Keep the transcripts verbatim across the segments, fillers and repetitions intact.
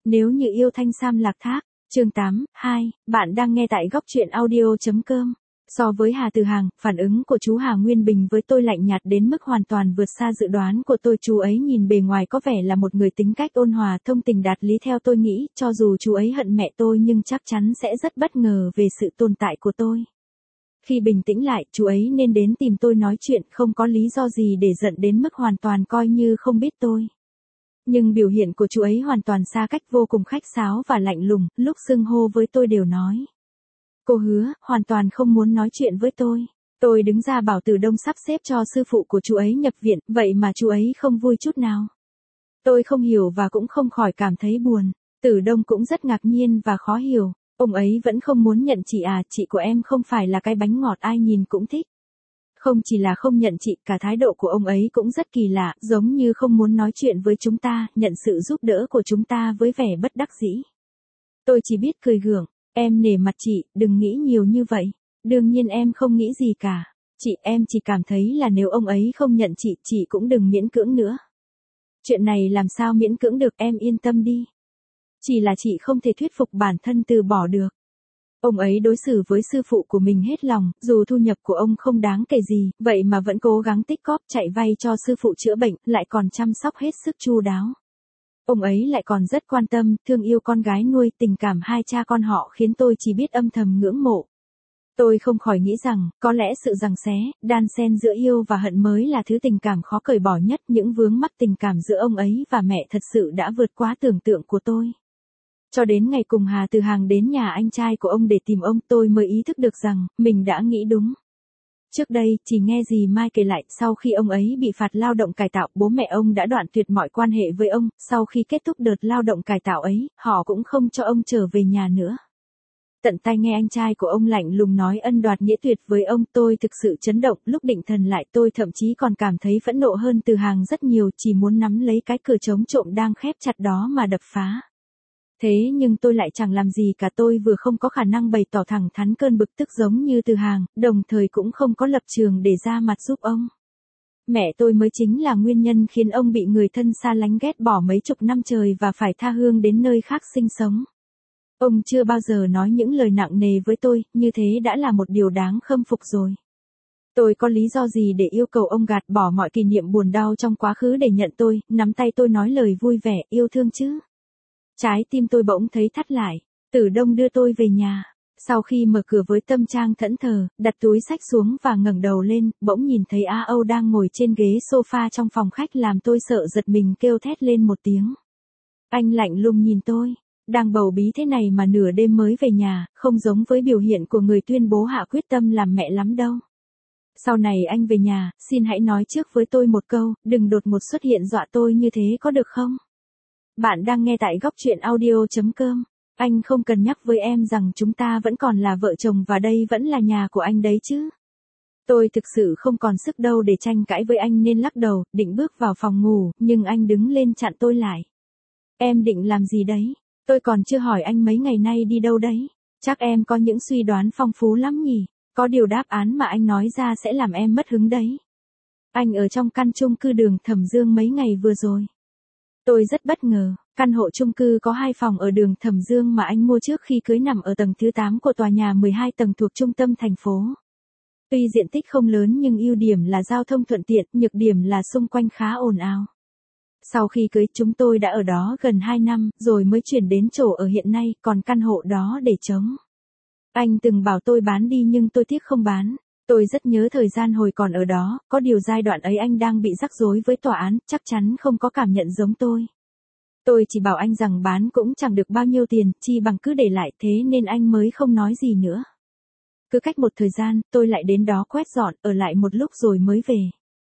Nếu như yêu thanh sam lạc thác, chương tám, hai, bạn đang nghe tại góc truyện audio.com. So với Hà Từ Hàng, phản ứng của chú Hà Nguyên Bình với tôi lạnh nhạt đến mức hoàn toàn vượt xa dự đoán của tôi. Chú ấy nhìn bề ngoài có vẻ là một người tính cách ôn hòa, thông tình đạt lý. Theo tôi nghĩ, cho dù chú ấy hận mẹ tôi nhưng chắc chắn sẽ rất bất ngờ về sự tồn tại của tôi. Khi bình tĩnh lại, chú ấy nên đến tìm tôi nói chuyện, không có lý do gì để giận đến mức hoàn toàn coi như không biết tôi. Nhưng biểu hiện của chú ấy hoàn toàn xa cách, vô cùng khách sáo và lạnh lùng, lúc xưng hô với tôi đều nói cô Hứa, hoàn toàn không muốn nói chuyện với tôi. Tôi đứng ra bảo Từ Đông sắp xếp cho sư phụ của chú ấy nhập viện, vậy mà chú ấy không vui chút nào. Tôi không hiểu và cũng không khỏi cảm thấy buồn. Từ Đông cũng rất ngạc nhiên và khó hiểu, ông ấy vẫn không muốn nhận chị à, chị của em không phải là cái bánh ngọt ai nhìn cũng thích. Không chỉ là không nhận chị, cả thái độ của ông ấy cũng rất kỳ lạ, giống như không muốn nói chuyện với chúng ta, nhận sự giúp đỡ của chúng ta với vẻ bất đắc dĩ. Tôi chỉ biết cười gượng, em nể mặt chị, đừng nghĩ nhiều như vậy. Đương nhiên em không nghĩ gì cả. Chị, em chỉ cảm thấy là nếu ông ấy không nhận chị, chị cũng đừng miễn cưỡng nữa. Chuyện này làm sao miễn cưỡng được, em yên tâm đi. Chỉ là chị không thể thuyết phục bản thân từ bỏ được. Ông ấy đối xử với sư phụ của mình hết lòng, dù thu nhập của ông không đáng kể gì, vậy mà vẫn cố gắng tích cóp chạy vay cho sư phụ chữa bệnh, lại còn chăm sóc hết sức chu đáo. Ông ấy lại còn rất quan tâm, thương yêu con gái nuôi, tình cảm hai cha con họ khiến tôi chỉ biết âm thầm ngưỡng mộ. Tôi không khỏi nghĩ rằng, có lẽ sự giằng xé, đan xen giữa yêu và hận mới là thứ tình cảm khó cởi bỏ nhất. Những vướng mắc tình cảm giữa ông ấy và mẹ thật sự đã vượt quá tưởng tượng của tôi. Cho đến ngày cùng Hà Từ Hàng đến nhà anh trai của ông để tìm ông, tôi mới ý thức được rằng, mình đã nghĩ đúng. Trước đây, chỉ nghe dì Mai kể lại, sau khi ông ấy bị phạt lao động cải tạo, bố mẹ ông đã đoạn tuyệt mọi quan hệ với ông. Sau khi kết thúc đợt lao động cải tạo ấy, họ cũng không cho ông trở về nhà nữa. Tận tai nghe anh trai của ông lạnh lùng nói ân đoạt nghĩa tuyệt với ông, tôi thực sự chấn động. Lúc định thần lại, tôi thậm chí còn cảm thấy phẫn nộ hơn Từ Hàng rất nhiều, chỉ muốn nắm lấy cái cửa chống trộm đang khép chặt đó mà đập phá. Thế nhưng tôi lại chẳng làm gì cả. Tôi vừa không có khả năng bày tỏ thẳng thắn cơn bực tức giống như Từ Hàng, đồng thời cũng không có lập trường để ra mặt giúp ông. Mẹ tôi mới chính là nguyên nhân khiến ông bị người thân xa lánh ghét bỏ mấy chục năm trời và phải tha hương đến nơi khác sinh sống. Ông chưa bao giờ nói những lời nặng nề với tôi, như thế đã là một điều đáng khâm phục rồi. Tôi có lý do gì để yêu cầu ông gạt bỏ mọi kỷ niệm buồn đau trong quá khứ để nhận tôi, nắm tay tôi nói lời vui vẻ, yêu thương chứ? Trái tim tôi bỗng thấy thắt lại. Từ Đông đưa tôi về nhà. Sau khi mở cửa với tâm trạng thẫn thờ, đặt túi xách xuống và ngẩng đầu lên, bỗng nhìn thấy A Âu đang ngồi trên ghế sofa trong phòng khách, làm tôi sợ giật mình kêu thét lên một tiếng. Anh lạnh lùng nhìn tôi. Đang bầu bí thế này mà nửa đêm mới về nhà, không giống với biểu hiện của người tuyên bố hạ quyết tâm làm mẹ lắm đâu. Sau này anh về nhà, xin hãy nói trước với tôi một câu, đừng đột ngột xuất hiện dọa tôi như thế có được không? Bạn đang nghe tại góc truyện audio.com. Anh không cần nhắc với em rằng chúng ta vẫn còn là vợ chồng và đây vẫn là nhà của anh đấy chứ. Tôi thực sự không còn sức đâu để tranh cãi với anh nên lắc đầu, định bước vào phòng ngủ, nhưng anh đứng lên chặn tôi lại. Em định làm gì đấy? Tôi còn chưa hỏi anh mấy ngày nay đi đâu đấy. Chắc em có những suy đoán phong phú lắm nhỉ? Có điều đáp án mà anh nói ra sẽ làm em mất hứng đấy. Anh ở trong căn chung cư đường Thẩm Dương mấy ngày vừa rồi. Tôi rất bất ngờ, căn hộ chung cư có hai phòng ở đường Thẩm Dương mà anh mua trước khi cưới nằm ở tầng thứ tám của tòa nhà mười hai tầng thuộc trung tâm thành phố. Tuy diện tích không lớn nhưng ưu điểm là giao thông thuận tiện, nhược điểm là xung quanh khá ồn ào. Sau khi cưới chúng tôi đã ở đó gần hai năm, rồi mới chuyển đến chỗ ở hiện nay, còn căn hộ đó để trống. Anh từng bảo tôi bán đi nhưng tôi tiếc không bán. Tôi rất nhớ thời gian hồi còn ở đó, có điều giai đoạn ấy anh đang bị rắc rối với tòa án, chắc chắn không có cảm nhận giống tôi. Tôi chỉ bảo anh rằng bán cũng chẳng được bao nhiêu tiền, chi bằng cứ để lại, thế nên anh mới không nói gì nữa. Cứ cách một thời gian, tôi lại đến đó quét dọn, ở lại một lúc rồi mới về.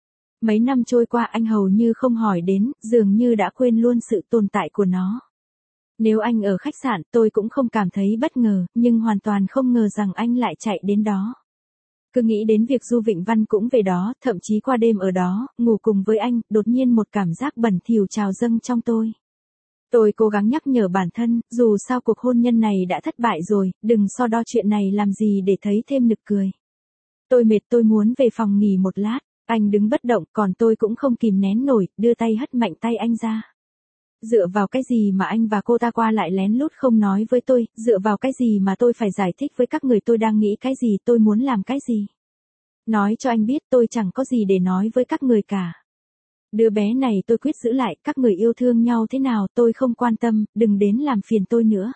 Mấy năm trôi qua anh hầu như không hỏi đến, dường như đã quên luôn sự tồn tại của nó. Nếu anh ở khách sạn, tôi cũng không cảm thấy bất ngờ, nhưng hoàn toàn không ngờ rằng anh lại chạy đến đó. Cứ nghĩ đến việc Du Vịnh Văn cũng về đó, thậm chí qua đêm ở đó, ngủ cùng với anh, đột nhiên một cảm giác bẩn thỉu trào dâng trong tôi. Tôi cố gắng nhắc nhở bản thân, dù sao cuộc hôn nhân này đã thất bại rồi, đừng so đo chuyện này làm gì để thấy thêm nực cười. Tôi mệt, tôi muốn về phòng nghỉ một lát. Anh đứng bất động, còn tôi cũng không kìm nén nổi, đưa tay hất mạnh tay anh ra. Dựa vào cái gì mà anh và cô ta qua lại lén lút không nói với tôi, dựa vào cái gì mà tôi phải giải thích với các người tôi đang nghĩ cái gì, tôi muốn làm cái gì. Nói cho anh biết tôi chẳng có gì để nói với các người cả. Đứa bé này tôi quyết giữ lại, các người yêu thương nhau thế nào tôi không quan tâm, đừng đến làm phiền tôi nữa.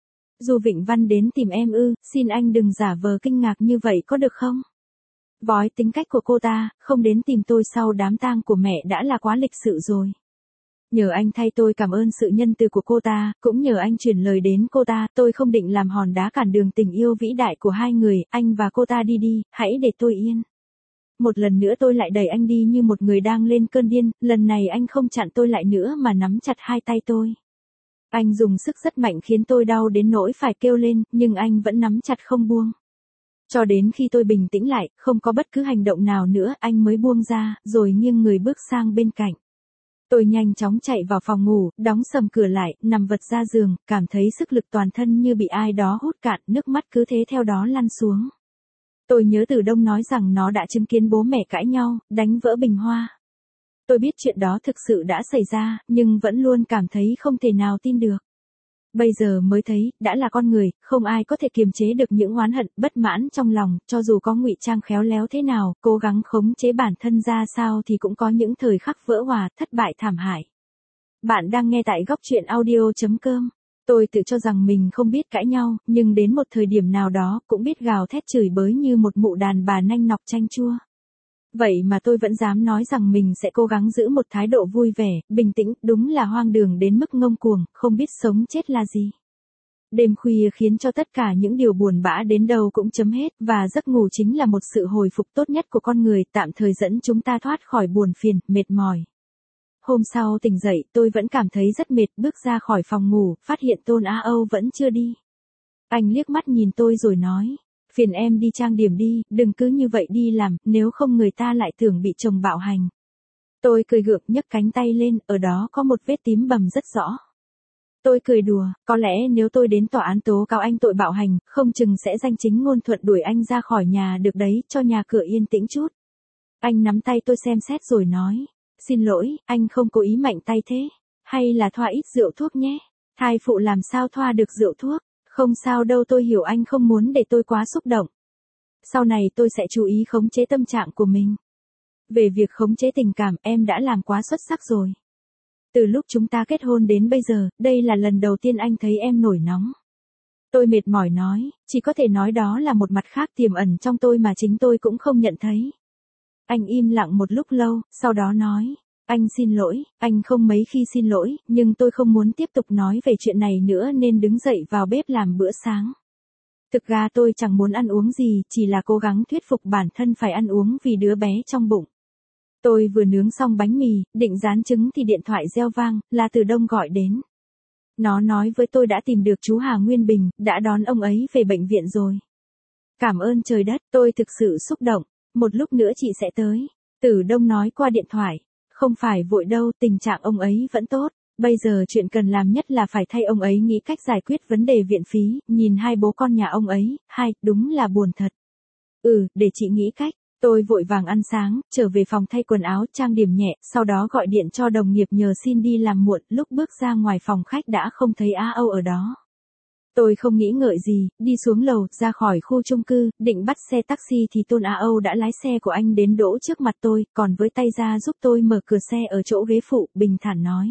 Du Vịnh Văn đến tìm em ư, xin anh đừng giả vờ kinh ngạc như vậy có được không? Vói tính cách của cô ta, không đến tìm tôi sau đám tang của mẹ đã là quá lịch sự rồi. Nhờ anh thay tôi cảm ơn sự nhân từ của cô ta, cũng nhờ anh chuyển lời đến cô ta, tôi không định làm hòn đá cản đường tình yêu vĩ đại của hai người, anh và cô ta đi đi, hãy để tôi yên. Một lần nữa tôi lại đẩy anh đi như một người đang lên cơn điên, lần này anh không chặn tôi lại nữa mà nắm chặt hai tay tôi. Anh dùng sức rất mạnh khiến tôi đau đến nỗi phải kêu lên, nhưng anh vẫn nắm chặt không buông. Cho đến khi tôi bình tĩnh lại, không có bất cứ hành động nào nữa, anh mới buông ra, rồi nghiêng người bước sang bên cạnh. Tôi nhanh chóng chạy vào phòng ngủ, đóng sầm cửa lại, nằm vật ra giường, cảm thấy sức lực toàn thân như bị ai đó hút cạn, nước mắt cứ thế theo đó lăn xuống. Tôi nhớ Từ Đông nói rằng nó đã chứng kiến bố mẹ cãi nhau, đánh vỡ bình hoa. Tôi biết chuyện đó thực sự đã xảy ra, nhưng vẫn luôn cảm thấy không thể nào tin được. Bây giờ mới thấy, đã là con người, không ai có thể kiềm chế được những oán hận, bất mãn trong lòng, cho dù có ngụy trang khéo léo thế nào, cố gắng khống chế bản thân ra sao thì cũng có những thời khắc vỡ hòa, thất bại thảm hại. Bạn đang nghe tại góc truyện audio chấm com. Tôi tự cho rằng mình không biết cãi nhau, nhưng đến một thời điểm nào đó cũng biết gào thét chửi bới như một mụ đàn bà nanh nọc chanh chua. Vậy mà tôi vẫn dám nói rằng mình sẽ cố gắng giữ một thái độ vui vẻ, bình tĩnh, đúng là hoang đường đến mức ngông cuồng, không biết sống chết là gì. Đêm khuya khiến cho tất cả những điều buồn bã đến đâu cũng chấm hết, và giấc ngủ chính là một sự hồi phục tốt nhất của con người, tạm thời dẫn chúng ta thoát khỏi buồn phiền, mệt mỏi. Hôm sau tỉnh dậy, tôi vẫn cảm thấy rất mệt, bước ra khỏi phòng ngủ, phát hiện Tôn Á Âu vẫn chưa đi. Anh liếc mắt nhìn tôi rồi nói, phiền em đi trang điểm đi, đừng cứ như vậy đi làm, nếu không người ta lại tưởng bị chồng bạo hành. Tôi cười gượng nhấc cánh tay lên, ở đó có một vết tím bầm rất rõ. Tôi cười đùa, có lẽ nếu tôi đến tòa án tố cáo anh tội bạo hành, không chừng sẽ danh chính ngôn thuận đuổi anh ra khỏi nhà được đấy, cho nhà cửa yên tĩnh chút. Anh nắm tay tôi xem xét rồi nói, xin lỗi, anh không cố ý mạnh tay thế. Hay là thoa ít rượu thuốc nhé. Thai phụ làm sao thoa được rượu thuốc. Không sao đâu, tôi hiểu anh không muốn để tôi quá xúc động. Sau này tôi sẽ chú ý khống chế tâm trạng của mình. Về việc khống chế tình cảm, em đã làm quá xuất sắc rồi. Từ lúc chúng ta kết hôn đến bây giờ, đây là lần đầu tiên anh thấy em nổi nóng. Tôi mệt mỏi nói, chỉ có thể nói đó là một mặt khác tiềm ẩn trong tôi mà chính tôi cũng không nhận thấy. Anh im lặng một lúc lâu, sau đó nói, anh xin lỗi, anh không mấy khi xin lỗi, nhưng tôi không muốn tiếp tục nói về chuyện này nữa nên đứng dậy vào bếp làm bữa sáng. Thực ra tôi chẳng muốn ăn uống gì, chỉ là cố gắng thuyết phục bản thân phải ăn uống vì đứa bé trong bụng. Tôi vừa nướng xong bánh mì, định rán trứng thì điện thoại reo vang, là Từ Đông gọi đến. Nó nói với tôi đã tìm được chú Hà Nguyên Bình, đã đón ông ấy về bệnh viện rồi. Cảm ơn trời đất, tôi thực sự xúc động, một lúc nữa chị sẽ tới. Từ Đông nói qua điện thoại, không phải vội đâu, tình trạng ông ấy vẫn tốt. Bây giờ chuyện cần làm nhất là phải thay ông ấy nghĩ cách giải quyết vấn đề viện phí, nhìn hai bố con nhà ông ấy, hai, đúng là buồn thật. Ừ, để chị nghĩ cách. Tôi vội vàng ăn sáng, trở về phòng thay quần áo, trang điểm nhẹ, sau đó gọi điện cho đồng nghiệp nhờ xin đi làm muộn, lúc bước ra ngoài phòng khách đã không thấy Á Âu ở đó. Tôi không nghĩ ngợi gì, đi xuống lầu, ra khỏi khu chung cư, định bắt xe taxi thì Tôn Á Âu đã lái xe của anh đến đỗ trước mặt tôi, còn với tay ra giúp tôi mở cửa xe ở chỗ ghế phụ, bình thản nói.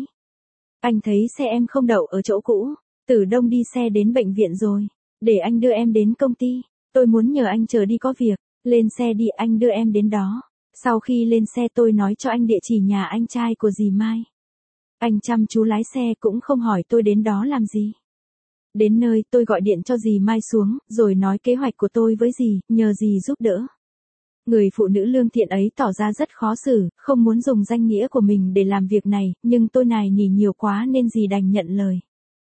Anh thấy xe em không đậu ở chỗ cũ, Từ Đông đi xe đến bệnh viện rồi, để anh đưa em đến công ty, tôi muốn nhờ anh chờ đi có việc. Lên xe đi, anh đưa em đến đó. Sau khi lên xe tôi nói cho anh địa chỉ nhà anh trai của dì Mai. Anh chăm chú lái xe cũng không hỏi tôi đến đó làm gì. Đến nơi tôi gọi điện cho dì Mai xuống, rồi nói kế hoạch của tôi với dì, nhờ dì giúp đỡ. Người phụ nữ lương thiện ấy tỏ ra rất khó xử, không muốn dùng danh nghĩa của mình để làm việc này, nhưng tôi nài nỉ nhiều quá nên dì đành nhận lời.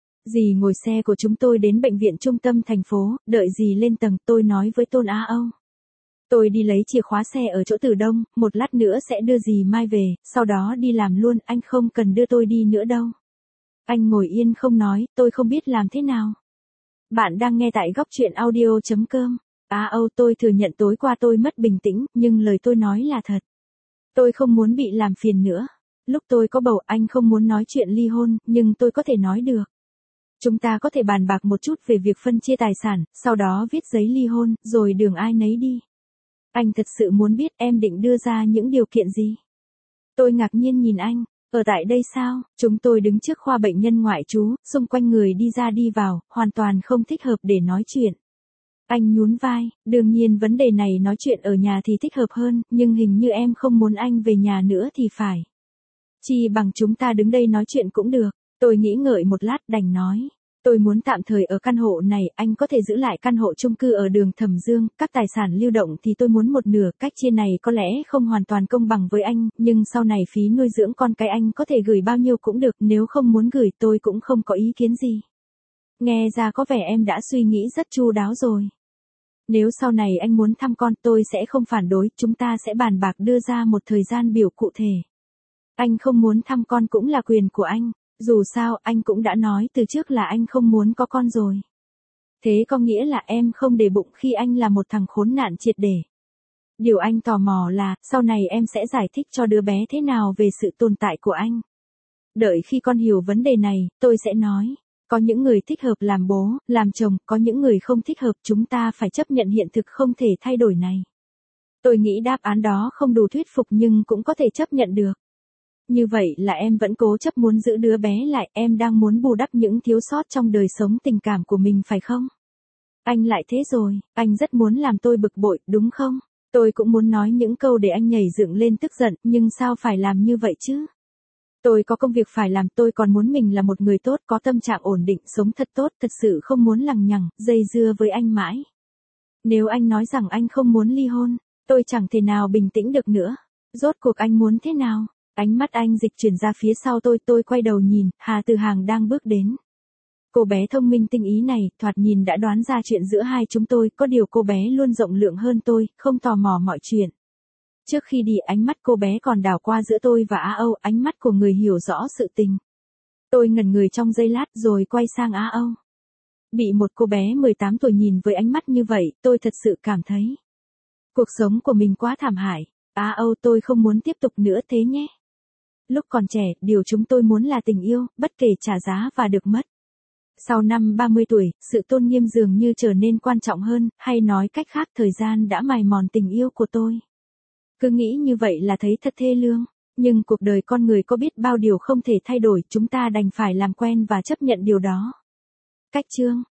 Dì ngồi xe của chúng tôi đến bệnh viện trung tâm thành phố, đợi dì lên tầng tôi nói với Tôn Á Âu. Tôi đi lấy chìa khóa xe ở chỗ Từ Đông, một lát nữa sẽ đưa dì Mai về, sau đó đi làm luôn, anh không cần đưa tôi đi nữa đâu. Anh ngồi yên không nói, tôi không biết làm thế nào. Bạn đang nghe tại góc truyện audio chấm com. Á Âu, tôi thừa nhận tối qua tôi mất bình tĩnh, nhưng lời tôi nói là thật. Tôi không muốn bị làm phiền nữa. Lúc tôi có bầu anh không muốn nói chuyện ly hôn, nhưng tôi có thể nói được. Chúng ta có thể bàn bạc một chút về việc phân chia tài sản, sau đó viết giấy ly hôn, rồi đường ai nấy đi. Anh thật sự muốn biết em định đưa ra những điều kiện gì? Tôi ngạc nhiên nhìn anh, ở tại đây sao? Chúng tôi đứng trước khoa bệnh nhân ngoại trú, xung quanh người đi ra đi vào, hoàn toàn không thích hợp để nói chuyện. Anh nhún vai, đương nhiên vấn đề này nói chuyện ở nhà thì thích hợp hơn, nhưng hình như em không muốn anh về nhà nữa thì phải. Chi bằng chúng ta đứng đây nói chuyện cũng được. Tôi nghĩ ngợi một lát đành nói. Tôi muốn tạm thời ở căn hộ này, anh có thể giữ lại căn hộ chung cư ở đường Thẩm Dương, các tài sản lưu động thì tôi muốn một nửa, cách chia này có lẽ không hoàn toàn công bằng với anh, nhưng sau này phí nuôi dưỡng con cái anh có thể gửi bao nhiêu cũng được, nếu không muốn gửi tôi cũng không có ý kiến gì. Nghe ra có vẻ em đã suy nghĩ rất chu đáo rồi. Nếu sau này anh muốn thăm con tôi sẽ không phản đối, chúng ta sẽ bàn bạc đưa ra một thời gian biểu cụ thể. Anh không muốn thăm con cũng là quyền của anh. Dù sao, anh cũng đã nói từ trước là anh không muốn có con rồi. Thế có nghĩa là em không để bụng khi anh là một thằng khốn nạn triệt để. Điều anh tò mò là, sau này em sẽ giải thích cho đứa bé thế nào về sự tồn tại của anh. Đợi khi con hiểu vấn đề này, tôi sẽ nói. Có những người thích hợp làm bố, làm chồng, có những người không thích hợp, chúng ta phải chấp nhận hiện thực không thể thay đổi này. Tôi nghĩ đáp án đó không đủ thuyết phục nhưng cũng có thể chấp nhận được. Như vậy là em vẫn cố chấp muốn giữ đứa bé lại, em đang muốn bù đắp những thiếu sót trong đời sống tình cảm của mình phải không? Anh lại thế rồi, anh rất muốn làm tôi bực bội, đúng không? Tôi cũng muốn nói những câu để anh nhảy dựng lên tức giận, nhưng sao phải làm như vậy chứ? Tôi có công việc phải làm, tôi còn muốn mình là một người tốt, có tâm trạng ổn định, sống thật tốt, thật sự không muốn lằng nhằng, dây dưa với anh mãi. Nếu anh nói rằng anh không muốn ly hôn, tôi chẳng thể nào bình tĩnh được nữa. Rốt cuộc anh muốn thế nào? Ánh mắt anh dịch chuyển ra phía sau tôi, tôi quay đầu nhìn, Hà Từ Hàng đang bước đến. Cô bé thông minh tinh ý này, thoạt nhìn đã đoán ra chuyện giữa hai chúng tôi, có điều cô bé luôn rộng lượng hơn tôi, không tò mò mọi chuyện. Trước khi đi ánh mắt cô bé còn đảo qua giữa tôi và Á Âu, ánh mắt của người hiểu rõ sự tình. Tôi ngẩn người trong giây lát rồi quay sang Á Âu. Bị một cô bé mười tám tuổi nhìn với ánh mắt như vậy, tôi thật sự cảm thấy. Cuộc sống của mình quá thảm hại. Á Âu, tôi không muốn tiếp tục nữa thế nhé. Lúc còn trẻ, điều chúng tôi muốn là tình yêu, bất kể trả giá và được mất. Sau năm ba mươi tuổi, sự tôn nghiêm dường như trở nên quan trọng hơn, hay nói cách khác thời gian đã mài mòn tình yêu của tôi. Cứ nghĩ như vậy là thấy thật thê lương, nhưng cuộc đời con người có biết bao điều không thể thay đổi, chúng ta đành phải làm quen và chấp nhận điều đó. Cách chương